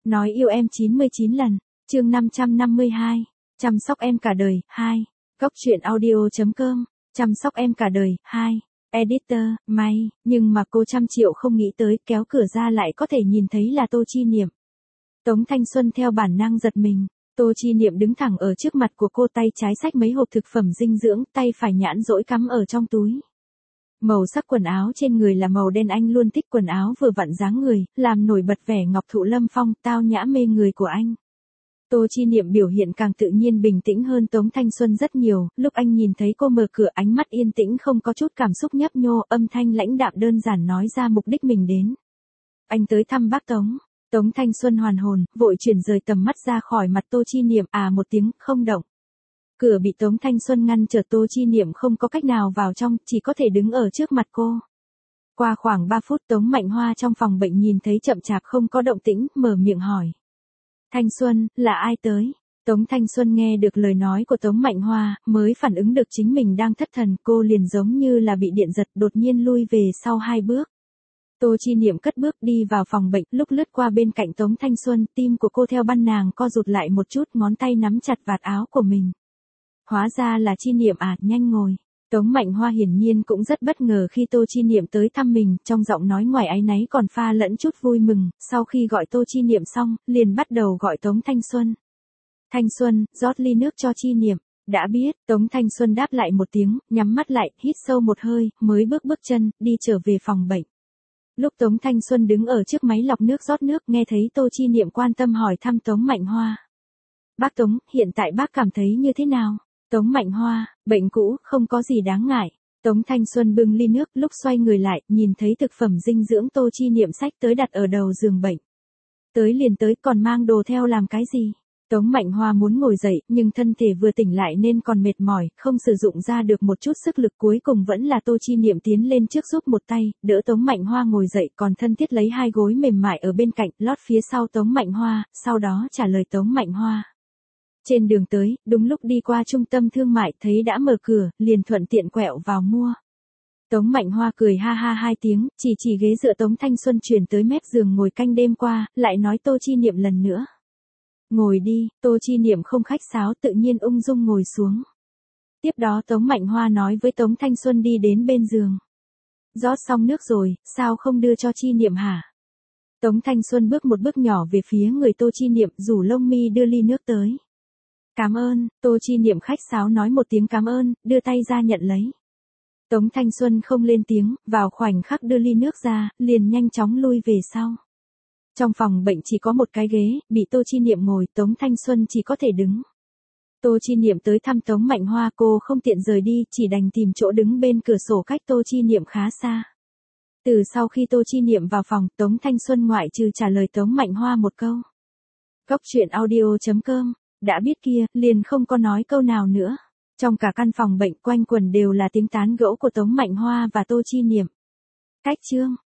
Nói yêu em 99 lần, chương 552, chăm sóc em cả đời, 2, góc truyện audio.com, chăm sóc em cả đời, 2, editor, may, nhưng mà cô 100 triệu không nghĩ tới kéo cửa ra lại có thể nhìn thấy là Tô Chi Niệm. Tống Thanh Xuân theo bản năng giật mình, Tô Chi Niệm đứng thẳng ở trước mặt của cô, tay trái xách mấy hộp thực phẩm dinh dưỡng, tay phải nhãn dỗi cắm ở trong túi. Màu sắc quần áo trên người là màu đen, anh luôn thích quần áo vừa vặn dáng người, làm nổi bật vẻ ngọc thụ lâm phong, tao nhã mê người của anh. Tô Chi Niệm biểu hiện càng tự nhiên bình tĩnh hơn Tống Thanh Xuân rất nhiều, lúc anh nhìn thấy cô mở cửa ánh mắt yên tĩnh không có chút cảm xúc nhấp nhô, âm thanh lãnh đạm đơn giản nói ra mục đích mình đến. Anh tới thăm bác Tống. Tống Thanh Xuân hoàn hồn, vội chuyển rời tầm mắt ra khỏi mặt Tô Chi Niệm, một tiếng, không động. Cửa bị Tống Thanh Xuân ngăn trở, Tô Chi Niệm không có cách nào vào trong, chỉ có thể đứng ở trước mặt cô. Qua khoảng 3 phút Tống Mạnh Hoa trong phòng bệnh nhìn thấy chậm chạp không có động tĩnh, mở miệng hỏi. Thanh Xuân, là ai tới? Tống Thanh Xuân nghe được lời nói của Tống Mạnh Hoa, mới phản ứng được chính mình đang thất thần, cô liền giống như là bị điện giật, đột nhiên lui về sau 2 bước. Tô Chi Niệm cất bước đi vào phòng bệnh, lúc lướt qua bên cạnh Tống Thanh Xuân, tim của cô theo ban nàng co rụt lại một chút, ngón tay nắm chặt vạt áo của mình. Hóa ra là Chi Niệm nhanh ngồi. Tống Mạnh Hoa hiển nhiên cũng rất bất ngờ khi Tô Chi Niệm tới thăm mình, trong giọng nói ngoài áy náy còn pha lẫn chút vui mừng, sau khi gọi Tô Chi Niệm xong, liền bắt đầu gọi Tống Thanh Xuân. Thanh Xuân, rót ly nước cho Chi Niệm. Đã biết, Tống Thanh Xuân đáp lại một tiếng, nhắm mắt lại, hít sâu một hơi, mới bước chân, đi trở về phòng bệnh. Lúc Tống Thanh Xuân đứng ở trước máy lọc nước rót nước, nghe thấy Tô Chi Niệm quan tâm hỏi thăm Tống Mạnh Hoa. Bác Tống, hiện tại bác cảm thấy như thế nào? Tống Mạnh Hoa, bệnh cũ, không có gì đáng ngại. Tống Thanh Xuân bưng ly nước, lúc xoay người lại, nhìn thấy thực phẩm dinh dưỡng Tô Chi Niệm xách tới đặt ở đầu giường bệnh. Tới liền tới, còn mang đồ theo làm cái gì? Tống Mạnh Hoa muốn ngồi dậy, nhưng thân thể vừa tỉnh lại nên còn mệt mỏi, không sử dụng ra được một chút sức lực, cuối cùng vẫn là Tô Chi Niệm tiến lên trước giúp một tay, đỡ Tống Mạnh Hoa ngồi dậy, còn thân thiết lấy 2 gối mềm mại ở bên cạnh, lót phía sau Tống Mạnh Hoa, sau đó trả lời Tống Mạnh Hoa. Trên đường tới, đúng lúc đi qua trung tâm thương mại thấy đã mở cửa, liền thuận tiện quẹo vào mua. Tống Mạnh Hoa cười ha ha 2 tiếng, chỉ ghế dựa Tống Thanh Xuân chuyển tới mép giường ngồi canh đêm qua, lại nói Tô Chi Niệm lần nữa. Ngồi đi, Tô Chi Niệm không khách sáo, tự nhiên ung dung ngồi xuống. Tiếp đó Tống Mạnh Hoa nói với Tống Thanh Xuân đi đến bên giường. Rót xong nước rồi, sao không đưa cho Chi Niệm hả? Tống Thanh Xuân bước một bước nhỏ về phía người Tô Chi Niệm, rủ lông mi đưa ly nước tới. Cảm ơn, Tô Chi Niệm khách sáo nói một tiếng cảm ơn, đưa tay ra nhận lấy. Tống Thanh Xuân không lên tiếng, vào khoảnh khắc đưa ly nước ra, liền nhanh chóng lui về sau. Trong phòng bệnh chỉ có một cái ghế, bị Tô Chi Niệm ngồi, Tống Thanh Xuân chỉ có thể đứng. Tô Chi Niệm tới thăm Tống Mạnh Hoa, cô không tiện rời đi, chỉ đành tìm chỗ đứng bên cửa sổ cách Tô Chi Niệm khá xa. Từ sau khi Tô Chi Niệm vào phòng, Tống Thanh Xuân ngoại trừ trả lời Tống Mạnh Hoa một câu. Góc truyện audio.com, đã biết kia, liền không có nói câu nào nữa. Trong cả căn phòng bệnh quanh quẩn đều là tiếng tán gẫu của Tống Mạnh Hoa và Tô Chi Niệm. Cách chương